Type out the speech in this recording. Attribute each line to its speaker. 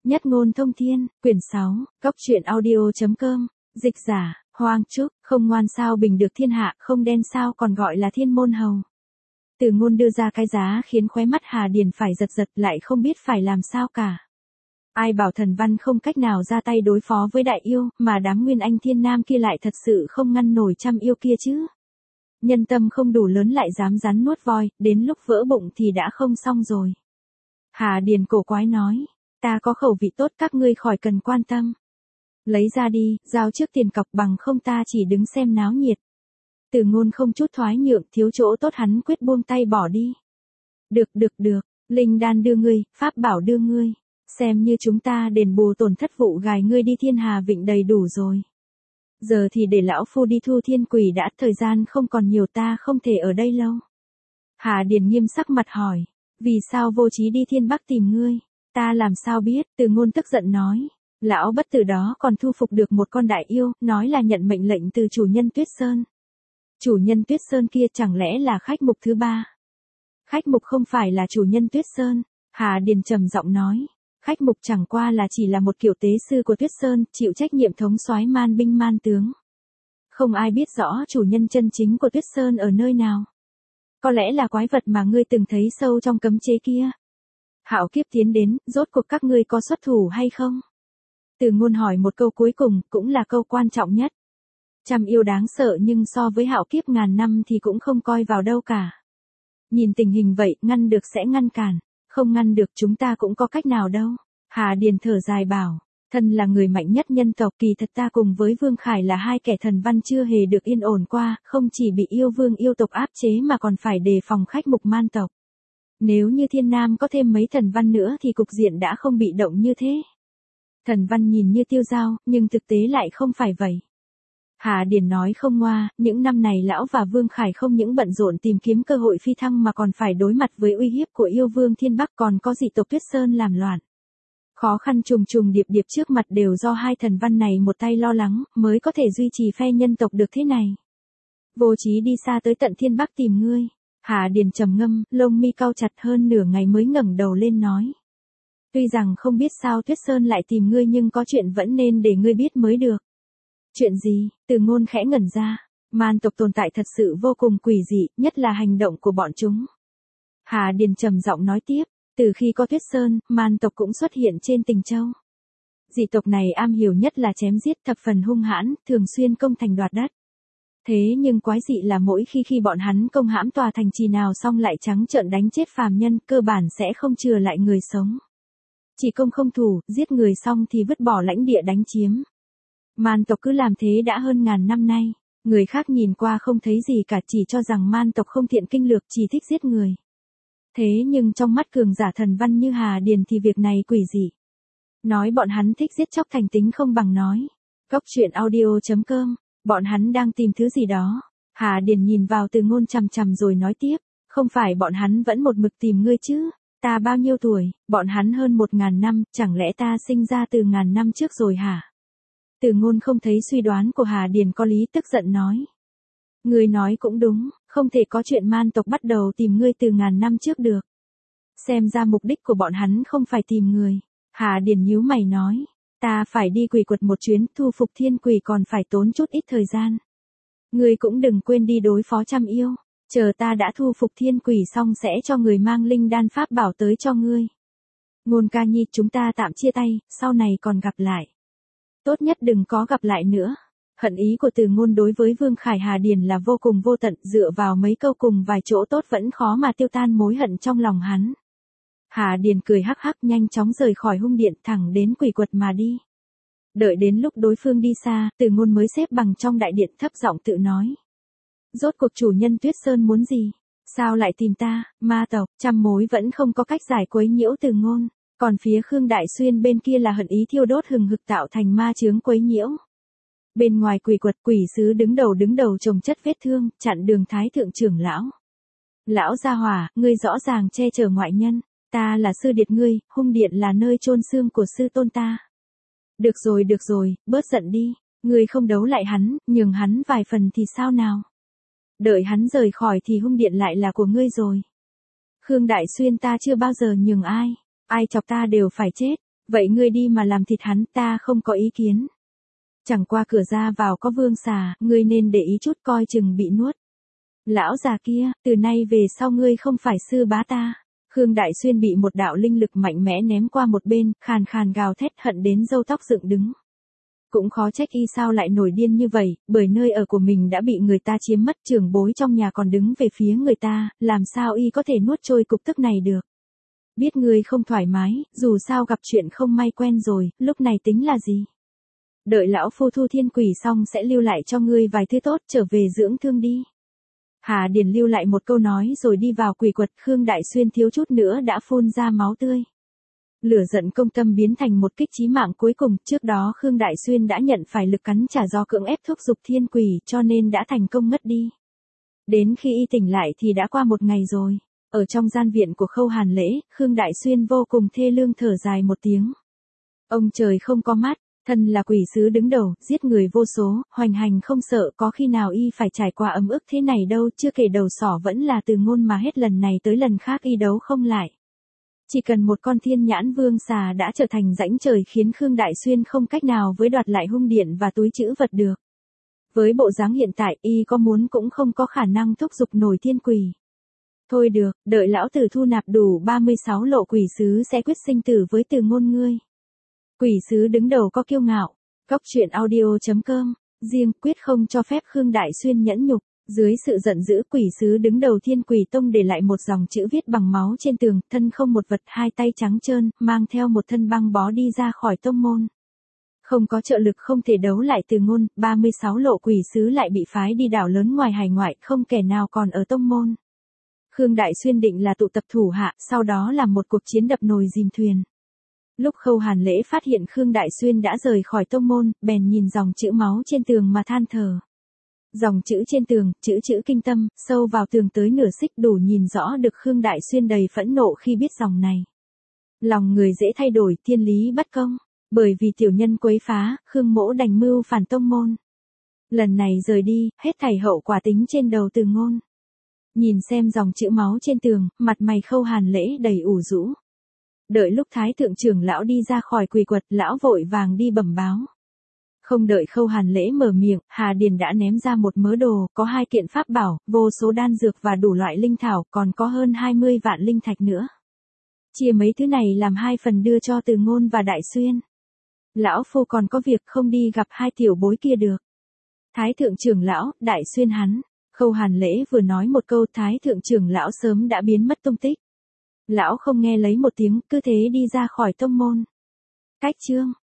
Speaker 1: Nhất ngôn thông thiên, quyển 6, Cóc truyện audio.com, dịch giả, Hoang Trúc, không ngoan sao bình được thiên hạ, không đen sao còn gọi là thiên môn hầu. Từ Ngôn đưa ra cái giá khiến khóe mắt Hà Điền phải giật giật, lại không biết phải làm sao cả. Ai bảo Thần Văn không cách nào ra tay đối phó với đại yêu, mà đám Nguyên Anh Thiên Nam kia lại thật sự không ngăn nổi trăm yêu kia chứ. Nhân tâm không đủ lớn lại dám rắn nuốt voi, đến lúc vỡ bụng thì đã không xong rồi. Hà Điền cổ quái nói, ta có khẩu vị tốt, các ngươi khỏi cần quan tâm. Lấy ra đi, giao trước tiền cọc, bằng không ta chỉ đứng xem náo nhiệt. Từ Ngôn không chút thoái nhượng, thiếu chỗ tốt hắn quyết buông tay bỏ đi. Được, linh đan đưa ngươi, pháp bảo đưa ngươi, xem như chúng ta đền bù tổn thất vụ gài ngươi đi Thiên Hà Vịnh đầy đủ rồi. Giờ thì để lão phu đi thu thiên quỷ đã, thời gian không còn nhiều, ta không thể ở đây lâu. Hà Điền nghiêm sắc mặt hỏi, vì sao Vô Chí đi Thiên Bắc tìm ngươi? Ta làm sao biết? Từ Ngôn tức giận nói, lão bất tử đó còn thu phục được một con đại yêu, nói là nhận mệnh lệnh từ chủ nhân Tuyết Sơn. Chủ nhân Tuyết Sơn kia chẳng lẽ là khách mục thứ ba? Khách mục không phải là chủ nhân Tuyết Sơn. Hà Điền trầm giọng nói, khách mục chẳng qua là chỉ là một kiểu tế sư của Tuyết Sơn, chịu trách nhiệm thống soái man binh man tướng. Không ai biết rõ chủ nhân chân chính của Tuyết Sơn ở nơi nào. Có lẽ là quái vật mà ngươi từng thấy sâu trong cấm chế kia. Hạo kiếp tiến đến, rốt cuộc các ngươi có xuất thủ hay không? Từ Ngôn hỏi một câu cuối cùng, cũng là câu quan trọng nhất. Trăm yêu đáng sợ nhưng so với hạo kiếp ngàn năm thì cũng không coi vào đâu cả. Nhìn tình hình vậy, ngăn được sẽ ngăn cản, không ngăn được chúng ta cũng có cách nào đâu. Hà Điền thở dài bảo, thân là người mạnh nhất nhân tộc, kỳ thật ta cùng với Vương Khải là hai kẻ thần văn chưa hề được yên ổn qua, không chỉ bị yêu vương yêu tộc áp chế mà còn phải đề phòng khách mục man tộc. Nếu như Thiên Nam có thêm mấy thần văn nữa thì cục diện đã không bị động như thế. Thần văn nhìn như tiêu dao, nhưng thực tế lại không phải vậy. Hà Điền nói không ngoa, những năm này lão và Vương Khải không những bận rộn tìm kiếm cơ hội phi thăng mà còn phải đối mặt với uy hiếp của yêu vương Thiên Bắc, còn có dị tộc Tuyết Sơn làm loạn. Khó khăn trùng trùng điệp điệp trước mặt đều do hai thần văn này một tay lo lắng, mới có thể duy trì phe nhân tộc được thế này. Vô Chí đi xa tới tận Thiên Bắc tìm ngươi. Hà Điền trầm ngâm, lông mi cau chặt, hơn nửa ngày mới ngẩng đầu lên nói. Tuy rằng không biết sao Tuyết Sơn lại tìm ngươi, nhưng có chuyện vẫn nên để ngươi biết mới được. Chuyện gì? Từ Ngôn khẽ ngẩn ra. Man tộc tồn tại thật sự vô cùng quỷ dị, nhất là hành động của bọn chúng. Hà Điền trầm giọng nói tiếp, từ khi có Tuyết Sơn, man tộc cũng xuất hiện trên Tình Châu. Dị tộc này am hiểu nhất là chém giết, thập phần hung hãn, thường xuyên công thành đoạt đất. Thế nhưng quái dị là mỗi khi bọn hắn công hãm tòa thành trì nào xong lại trắng trợn đánh chết phàm nhân, cơ bản sẽ không chừa lại người sống. Chỉ công không thủ, giết người xong thì vứt bỏ lãnh địa đánh chiếm. Man tộc cứ làm thế đã hơn ngàn năm nay, người khác nhìn qua không thấy gì cả, chỉ cho rằng man tộc không thiện kinh lược, chỉ thích giết người. Thế nhưng trong mắt cường giả thần văn như Hà Điền thì việc này quỷ dị. Nói bọn hắn thích giết chóc thành tính không bằng nói. Cóc truyện audio.com, bọn hắn đang tìm thứ gì đó. Hà Điền nhìn vào Từ Ngôn chằm chằm rồi nói tiếp, không phải bọn hắn vẫn một mực tìm ngươi chứ? Ta bao nhiêu tuổi? Bọn hắn hơn 1000 năm, chẳng lẽ ta sinh ra từ ngàn năm trước rồi hả? Từ Ngôn không thấy suy đoán của Hà Điền có lý, tức giận nói. Ngươi nói cũng đúng, không thể có chuyện man tộc bắt đầu tìm ngươi từ ngàn năm trước được. Xem ra mục đích của bọn hắn không phải tìm người. Hà Điền nhíu mày nói, ta phải đi quỷ quật một chuyến, thu phục thiên quỷ còn phải tốn chút ít thời gian. Ngươi cũng đừng quên đi đối phó trăm yêu, chờ ta đã thu phục thiên quỷ xong sẽ cho người mang linh đan pháp bảo tới cho ngươi. Ngôn ca nhi, chúng ta tạm chia tay, sau này còn gặp lại. Tốt nhất đừng có gặp lại nữa. Hận ý của Từ Ngôn đối với Vương Khải Hà Điền là vô cùng vô tận, dựa vào mấy câu cùng vài chỗ tốt vẫn khó mà tiêu tan mối hận trong lòng hắn. Hà Điền cười hắc hắc, nhanh chóng rời khỏi hung điện, thẳng đến quỷ quật mà đi. Đợi đến lúc đối phương đi xa, Từ Ngôn mới xếp bằng trong đại điện, thấp giọng tự nói. Rốt cuộc chủ nhân Tuyết Sơn muốn gì? Sao lại tìm ta? Ma tộc, trăm mối vẫn không có cách giải quấy nhiễu Từ Ngôn. Còn phía Khương Đại Xuyên bên kia là hận ý thiêu đốt hừng hực tạo thành ma chướng quấy nhiễu. Bên ngoài quỷ quật, quỷ sứ đứng đầu chồng chất vết thương, chặn đường Thái thượng trưởng lão. Lão gia hỏa, ngươi rõ ràng che chở ngoại nhân, ta là sư điệt ngươi, hung điện là nơi chôn xương của sư tôn ta. Được rồi, bớt giận đi, ngươi không đấu lại hắn, nhường hắn vài phần thì sao nào? Đợi hắn rời khỏi thì hung điện lại là của ngươi rồi. Khương Đại Xuyên ta chưa bao giờ nhường ai chọc ta đều phải chết. Vậy ngươi đi mà làm thịt hắn, ta không có ý kiến. Chẳng qua cửa ra vào có vương xà, ngươi nên để ý chút coi chừng bị nuốt. Lão già kia, từ nay về sau ngươi không phải sư bá ta. Khương Đại Xuyên bị một đạo linh lực mạnh mẽ ném qua một bên, khàn khàn gào thét hận đến râu tóc dựng đứng. Cũng khó trách y sao lại nổi điên như vậy, bởi nơi ở của mình đã bị người ta chiếm mất, trưởng bối trong nhà còn đứng về phía người ta, làm sao y có thể nuốt trôi cục tức này được. Biết ngươi không thoải mái, dù sao gặp chuyện không may quen rồi, lúc này tính là gì. Đợi lão phu thu thiên quỷ xong sẽ lưu lại cho ngươi vài thứ tốt, trở về dưỡng thương đi. Hà Điền lưu lại một câu nói rồi đi vào quỷ quật, Khương Đại Xuyên thiếu chút nữa đã phun ra máu tươi. Lửa giận công tâm biến thành một kích chí mạng cuối cùng, trước đó Khương Đại Xuyên đã nhận phải lực cắn trả do cưỡng ép thúc giục thiên quỷ cho nên đã thành công ngất đi. Đến khi y tỉnh lại thì đã qua một ngày rồi. Ở trong gian viện của Khâu Hàn Lễ, Khương Đại Xuyên vô cùng thê lương thở dài một tiếng. Ông trời không có mắt, thân là quỷ sứ đứng đầu, giết người vô số, hoành hành không sợ, có khi nào y phải trải qua ấm ức thế này đâu, chưa kể đầu sỏ vẫn là Từ Ngôn mà hết lần này tới lần khác y đấu không lại. Chỉ cần một con thiên nhãn vương xà đã trở thành rãnh trời khiến Khương Đại Xuyên không cách nào với đoạt lại hung điện và túi trữ vật được. Với bộ dáng hiện tại y có muốn cũng không có khả năng thúc giục nổi thiên quỷ. Thôi được, đợi lão tử thu nạp đủ 36 lộ quỷ sứ sẽ quyết sinh tử với Từ Ngôn ngươi. Quỷ sứ đứng đầu có kiêu ngạo. Góc truyện audio.com, riêng quyết không cho phép Khương Đại Xuyên nhẫn nhục. Dưới sự giận dữ quỷ sứ đứng đầu Thiên Quỷ Tông để lại một dòng chữ viết bằng máu trên tường, thân không một vật, hai tay trắng trơn, mang theo một thân băng bó đi ra khỏi tông môn. Không có trợ lực không thể đấu lại Từ Ngôn, 36 lộ quỷ sứ lại bị phái đi đảo lớn ngoài hải ngoại, không kẻ nào còn ở tông môn. Khương Đại Xuyên định là tụ tập thủ hạ, sau đó làm một cuộc chiến đập nồi dìm thuyền. Lúc Khâu Hàn Lễ phát hiện Khương Đại Xuyên đã rời khỏi tông môn, bèn nhìn dòng chữ máu trên tường mà than thở. Dòng chữ trên tường, chữ kinh tâm, sâu vào tường tới nửa xích đủ nhìn rõ được Khương Đại Xuyên đầy phẫn nộ khi biết dòng này. Lòng người dễ thay đổi, thiên lý bất công. Bởi vì tiểu nhân quấy phá, Khương Mỗ đành mưu phản tông môn. Lần này rời đi, hết thảy hậu quả tính trên đầu Từ Ngôn. Nhìn xem dòng chữ máu trên tường, mặt mày Khâu Hàn Lễ đầy ủ rũ. Đợi lúc Thái thượng trưởng lão đi ra khỏi quỷ quật, lão vội vàng đi bẩm báo. Không đợi Khâu Hàn Lễ mở miệng, Hà Điền đã ném ra một mớ đồ, có 2 kiện pháp bảo, vô số đan dược và đủ loại linh thảo, còn có hơn 20 vạn linh thạch nữa. Chia mấy thứ này làm 2 phần đưa cho Từ Ngôn và Đại Xuyên. Lão phu còn có việc không đi gặp 2 tiểu bối kia được. Thái thượng trưởng lão, Đại Xuyên hắn. Khâu Hàn Lễ vừa nói một câu, Thái thượng trưởng lão sớm đã biến mất tung tích. Lão không nghe lấy một tiếng, cứ thế đi ra khỏi tông môn. Cách chương